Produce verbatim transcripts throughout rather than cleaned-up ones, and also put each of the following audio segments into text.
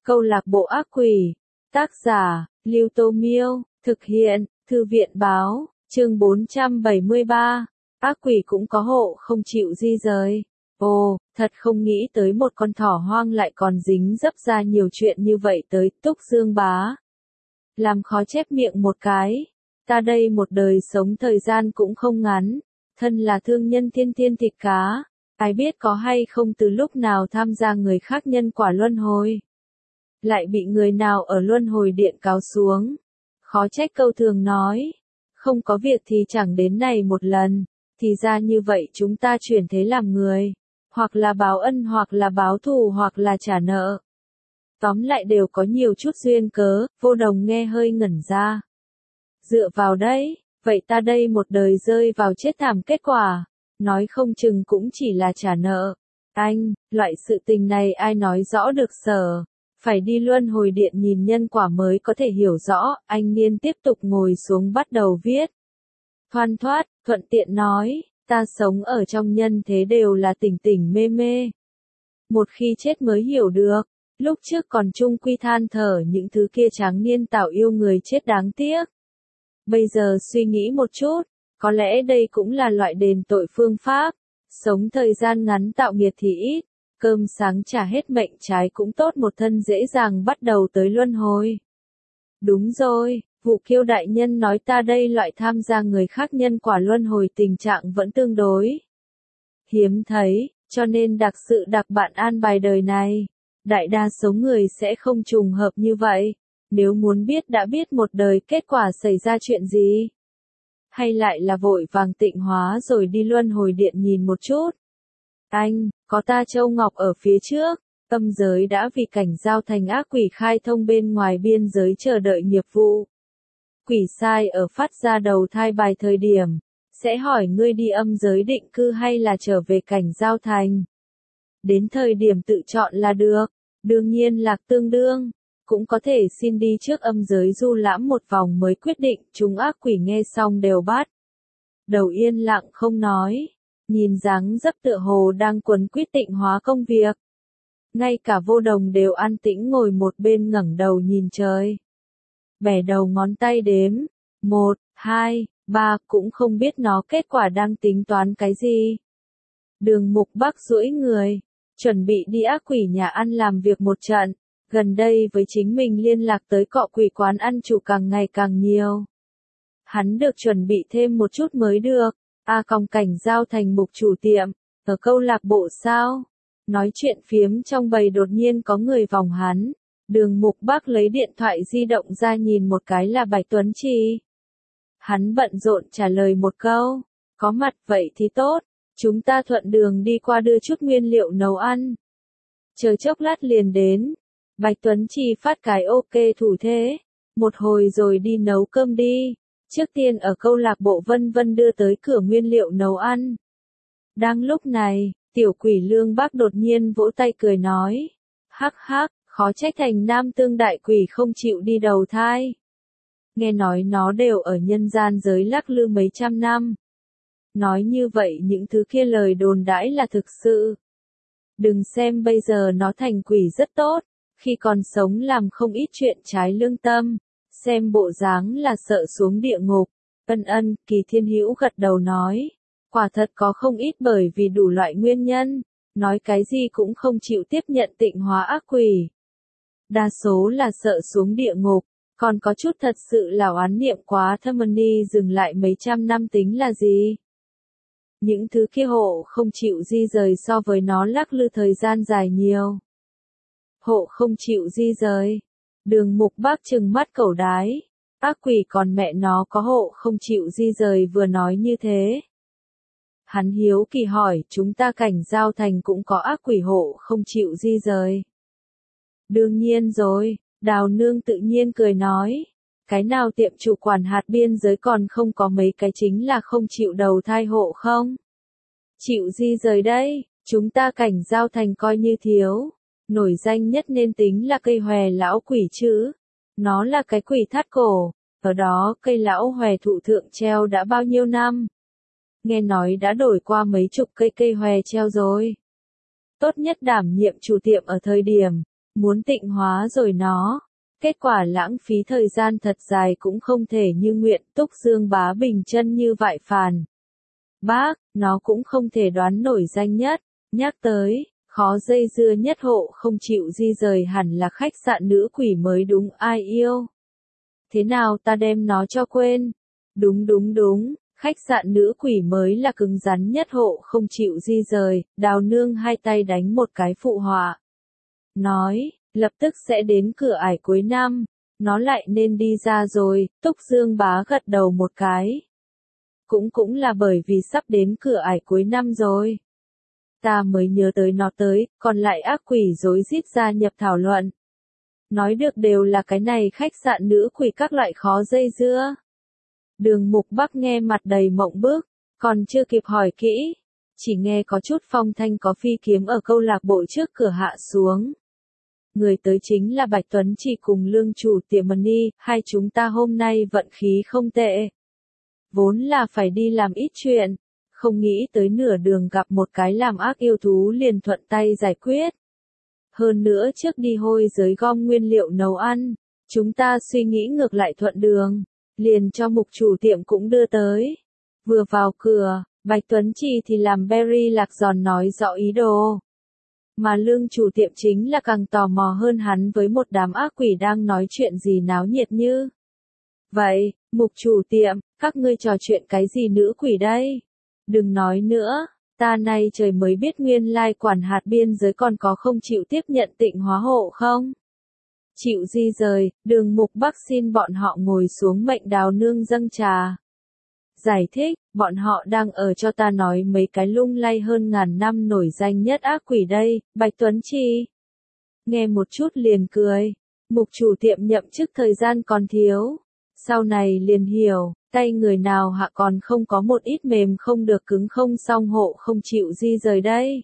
Câu lạc bộ ác quỷ. Tác giả, Lưu Tô Miêu. Thực hiện, Thư viện Báo. Chương bốn trăm bảy mươi ba. Ác quỷ cũng có hộ không chịu di rời. Ồ, thật không nghĩ tới một con thỏ hoang lại còn dính dấp ra nhiều chuyện như vậy tới Túc Dương Bá. Làm khó chép miệng một cái. Ta đây một đời sống thời gian cũng không ngắn. Thân là thương nhân thiên thiên thịt cá. Ai biết có hay không từ lúc nào tham gia người khác nhân quả luân hồi. Lại bị người nào ở luân hồi điện cáo xuống. Khó trách câu thường nói. Không có việc thì chẳng đến này một lần. Thì ra như vậy chúng ta chuyển thế làm người. Hoặc là báo ân hoặc là báo thù hoặc là trả nợ. Tóm lại đều có nhiều chút duyên cớ, Vô Đồng nghe hơi ngẩn ra. Dựa vào đấy, vậy ta đây một đời rơi vào chết thảm kết quả. Nói không chừng cũng chỉ là trả nợ. Anh, loại sự tình này ai nói rõ được sở. Phải đi luân hồi điện nhìn nhân quả mới có thể hiểu rõ. Anh Niên tiếp tục ngồi xuống bắt đầu viết. Thoăn thoát, thuận tiện nói, ta sống ở trong nhân thế đều là tỉnh tỉnh mê mê. Một khi chết mới hiểu được. Lúc trước còn chung quy than thở những thứ kia tráng niên tạo yêu người chết đáng tiếc. Bây giờ suy nghĩ một chút, có lẽ đây cũng là loại đền tội phương pháp. Sống thời gian ngắn tạo nghiệt thì ít, cơm sáng trả hết mệnh trái cũng tốt một thân dễ dàng bắt đầu tới luân hồi. Đúng rồi, Vụ Kiêu đại nhân nói ta đây loại tham gia người khác nhân quả luân hồi tình trạng vẫn tương đối hiếm thấy, cho nên đặc sự đặc bạn an bài đời này. Đại đa số người sẽ không trùng hợp như vậy. Nếu muốn biết đã biết một đời kết quả xảy ra chuyện gì. Hay lại là vội vàng tịnh hóa rồi đi luân hồi điện nhìn một chút. Anh, có ta Châu Ngọc ở phía trước. Âm giới đã vì cảnh giao thành ác quỷ khai thông bên ngoài biên giới chờ đợi nghiệp vụ. Quỷ sai ở phát ra đầu thai bài thời điểm. Sẽ hỏi ngươi đi âm giới định cư hay là trở về cảnh giao thành. Đến thời điểm tự chọn là được. Đương nhiên lạc tương đương. Cũng có thể xin đi trước âm giới du lãm một vòng mới quyết định. Chúng ác quỷ nghe xong đều bắt đầu yên lặng không nói. Nhìn dáng dấp tựa hồ đang quấn quýt tịnh hóa công việc. Ngay cả Vô Đồng đều an tĩnh ngồi một bên ngẩng đầu nhìn trời. Bẻ đầu ngón tay đếm. Một, hai, ba, cũng không biết nó kết quả đang tính toán cái gì. Đường Mục Bắc duỗi người. Chuẩn bị đi ác quỷ nhà ăn làm việc một trận. Gần đây với chính mình liên lạc tới cọ quỷ quán ăn chủ càng ngày càng nhiều. Hắn được chuẩn bị thêm một chút mới được. A Còng cảnh giao thành mục chủ tiệm. Ở câu lạc bộ sao? Nói chuyện phiếm trong bầy đột nhiên có người vòng hắn. Đường Mục Bắc lấy điện thoại di động ra nhìn một cái là Bạch Tuấn Trì. Hắn bận rộn trả lời một câu. Có mặt vậy thì tốt. Chúng ta thuận đường đi qua đưa chút nguyên liệu nấu ăn. Chờ chốc lát liền đến. Bạch Tuấn Trì phát cái ok thủ thế. Một hồi rồi đi nấu cơm đi. Trước tiên ở câu lạc bộ Vân Vân đưa tới cửa nguyên liệu nấu ăn. Đang lúc này, tiểu quỷ Lương Bác đột nhiên vỗ tay cười nói. Hắc hắc, khó trách thành nam tương đại quỷ không chịu đi đầu thai. Nghe nói nó đều ở nhân gian giới lắc lư mấy trăm năm. Nói như vậy những thứ kia lời đồn đãi là thực sự. Đừng xem bây giờ nó thành quỷ rất tốt. Khi còn sống làm không ít chuyện trái lương tâm. Xem bộ dáng là sợ xuống địa ngục. Ân ân, Kỳ Thiên Hữu gật đầu nói. Quả thật có không ít bởi vì đủ loại nguyên nhân. Nói cái gì cũng không chịu tiếp nhận tịnh hóa ác quỷ. Đa số là sợ xuống địa ngục. Còn có chút thật sự là oán niệm quá thâm ni dừng lại mấy trăm năm tính là gì. Những thứ kia hộ không chịu di rời so với nó lắc lư thời gian dài nhiều. Hộ không chịu di rời. Đường Mục Bắc trừng mắt cẩu đái. Ác quỷ còn mẹ nó có hộ không chịu di rời vừa nói như thế. Hắn hiếu kỳ hỏi chúng ta cảnh giao thành cũng có ác quỷ hộ không chịu di rời. Đương nhiên rồi, Đào Nương tự nhiên cười nói. Cái nào tiệm chủ quản hạt biên giới còn không có mấy cái chính là không chịu đầu thai hộ không? Chịu di rời đây, chúng ta cảnh giao thành coi như thiếu. Nổi danh nhất nên tính là cây hòe lão quỷ chứ. Nó là cái quỷ thắt cổ. Ở đó cây lão hòe thụ thượng treo đã bao nhiêu năm. Nghe nói đã đổi qua mấy chục cây cây hòe treo rồi. Tốt nhất đảm nhiệm chủ tiệm ở thời điểm. muốn tịnh hóa rồi nó. Kết quả lãng phí thời gian thật dài cũng không thể như nguyện. Túc Dương Bá bình chân như vại phàn. Bác, nó cũng không thể đoán nổi danh nhất. Nhắc tới, khó dây dưa nhất hộ không chịu di rời hẳn là khách sạn nữ quỷ mới đúng, ai yêu. Thế nào ta đem nó cho quên? Đúng đúng đúng, khách sạn nữ quỷ mới là cứng rắn nhất hộ không chịu di rời. Đào Nương hai tay đánh một cái phụ họa. Nói, lập tức sẽ đến cửa ải cuối năm. Nó lại nên đi ra rồi. Túc Dương Bá gật đầu một cái. Cũng cũng là bởi vì sắp đến cửa ải cuối năm rồi. Ta mới nhớ tới nó tới, còn lại ác quỷ rối rít gia nhập thảo luận. Nói được đều là cái này khách sạn nữ quỷ các loại khó dây dưa. Đường Mục Bắc nghe mặt đầy mộng bức, còn chưa kịp hỏi kỹ. Chỉ nghe có chút phong thanh có phi kiếm ở câu lạc bộ trước cửa hạ xuống. Người tới chính là Bạch Tuấn Chỉ cùng lương chủ tiệm Money, hai chúng ta hôm nay vận khí không tệ. Vốn là phải đi làm ít chuyện, không nghĩ tới nửa đường gặp một cái làm ác yêu thú liền thuận tay giải quyết. Hơn nữa trước đi hôi giới gom nguyên liệu nấu ăn, chúng ta suy nghĩ ngược lại thuận đường, liền cho mục chủ tiệm cũng đưa tới. Vừa vào cửa, Bạch Tuấn Chỉ thì làm Berry lạc giòn nói rõ ý đồ. Mà lương chủ tiệm chính là càng tò mò hơn hắn với một đám ác quỷ đang nói chuyện gì náo nhiệt như. Vậy, mục chủ tiệm, các ngươi trò chuyện cái gì nữ quỷ đây? Đừng nói nữa, ta nay trời mới biết nguyên lai quản hạt biên giới còn có không chịu tiếp nhận tịnh hóa hộ không? Chịu di rời, Đường Mục Bắc xin bọn họ ngồi xuống mệnh Đào Nương dâng trà. Giải thích, bọn họ đang ở cho ta nói mấy cái lung lay hơn ngàn năm nổi danh nhất ác quỷ đây, Bạch Tuấn Chi. Nghe một chút liền cười, mục chủ tiệm nhậm chức thời gian còn thiếu. Sau này liền hiểu, tay người nào hạ còn không có một ít mềm không được cứng không song hộ không chịu di rời đây.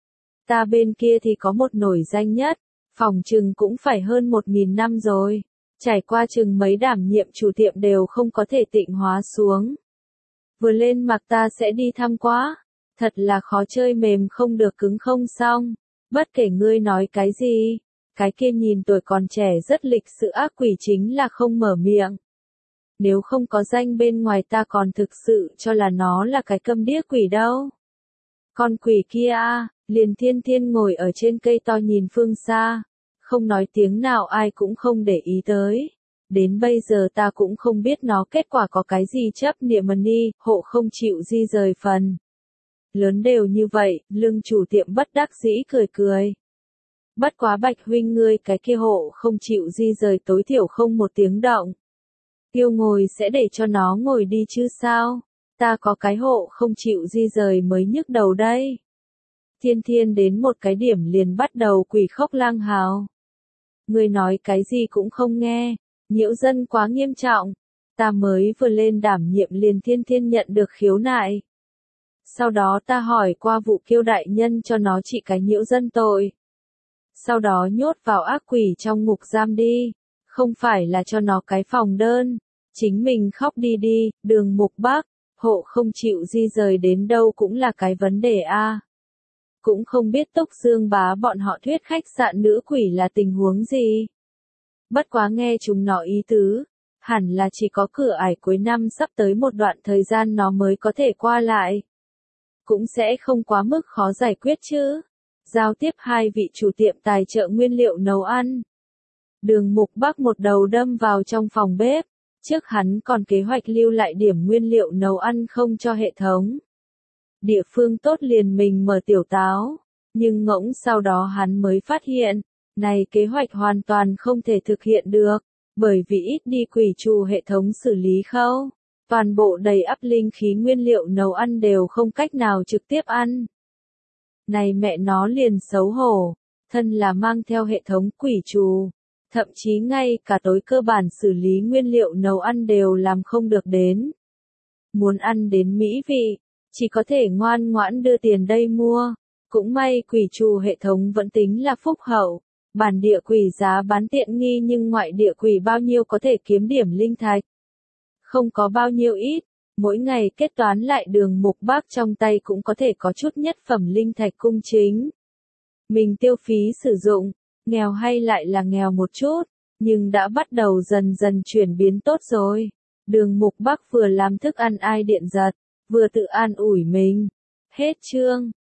Ta bên kia thì có một nổi danh nhất, phòng chừng cũng phải hơn một nghìn năm rồi. Trải qua chừng mấy đảm nhiệm chủ tiệm đều không có thể tịnh hóa xuống. Vừa lên mặc ta sẽ đi thăm quá. Thật là khó chơi mềm không được cứng không xong. Bất kể ngươi nói cái gì, cái kia nhìn tuổi còn trẻ rất lịch sự ác quỷ chính là không mở miệng. Nếu không có danh bên ngoài ta còn thực sự cho là nó là cái câm điếc quỷ đâu. Con quỷ kia a, liền Thiên Thiên ngồi ở trên cây to nhìn phương xa, không nói tiếng nào ai cũng không để ý tới. Đến bây giờ ta cũng không biết nó kết quả có cái gì chấp niệm Money, hộ không chịu di rời phần. Lớn đều như vậy, lương chủ tiệm bất đắc dĩ cười cười. Bất quá Bạch huynh ngươi cái kia hộ không chịu di rời tối thiểu không một tiếng động. Yêu ngồi sẽ để cho nó ngồi đi chứ sao? Ta có cái hộ không chịu di rời mới nhức đầu đây. Thiên Thiên đến một cái điểm liền bắt đầu quỷ khóc lang hào. Ngươi nói cái gì cũng không nghe, nhiễu dân quá nghiêm trọng. Ta mới vừa lên đảm nhiệm liền Thiên Thiên nhận được khiếu nại. Sau đó ta hỏi qua vụ Kiêu đại nhân cho nó trị cái nhiễu dân tội. Sau đó nhốt vào ác quỷ trong ngục giam đi, không phải là cho nó cái phòng đơn. Chính mình khóc đi đi, Đường Mục Bắc, hộ không chịu di rời đến đâu cũng là cái vấn đề a. Cũng không biết Túc Dương Bá bọn họ thuyết khách sạn nữ quỷ là tình huống gì. Bất quá nghe chúng nó ý tứ, hẳn là chỉ có cửa ải cuối năm sắp tới một đoạn thời gian nó mới có thể qua lại. Cũng sẽ không quá mức khó giải quyết chứ. Giao tiếp hai vị chủ tiệm tài trợ nguyên liệu nấu ăn. Đường Mục Bắc một đầu đâm vào trong phòng bếp. Trước hắn còn kế hoạch lưu lại điểm nguyên liệu nấu ăn không cho hệ thống. Địa phương tốt liền mình mở tiểu táo. Nhưng ngỗng sau đó hắn mới phát hiện, này kế hoạch hoàn toàn không thể thực hiện được. Bởi vì ít đi quỷ trù hệ thống xử lý khâu. Toàn bộ đầy ắp linh khí nguyên liệu nấu ăn đều không cách nào trực tiếp ăn. Này mẹ nó liền xấu hổ. Thân là mang theo hệ thống quỷ trù. Thậm chí ngay cả tối cơ bản xử lý nguyên liệu nấu ăn đều làm không được đến. Muốn ăn đến mỹ vị, chỉ có thể ngoan ngoãn đưa tiền đây mua. Cũng may quỷ trù hệ thống vẫn tính là phúc hậu. Bản địa quỷ giá bán tiện nghi nhưng ngoại địa quỷ bao nhiêu có thể kiếm điểm linh thạch. Không có bao nhiêu ít, mỗi ngày kết toán lại Đường Mục Bắc trong tay cũng có thể có chút nhất phẩm linh thạch cung chính. Mình tiêu phí sử dụng. nghèo hay lại là nghèo một chút, nhưng đã bắt đầu dần dần chuyển biến tốt rồi. Đường Mục Bắc vừa làm thức ăn ai điện giật, vừa tự an ủi mình. Hết chương.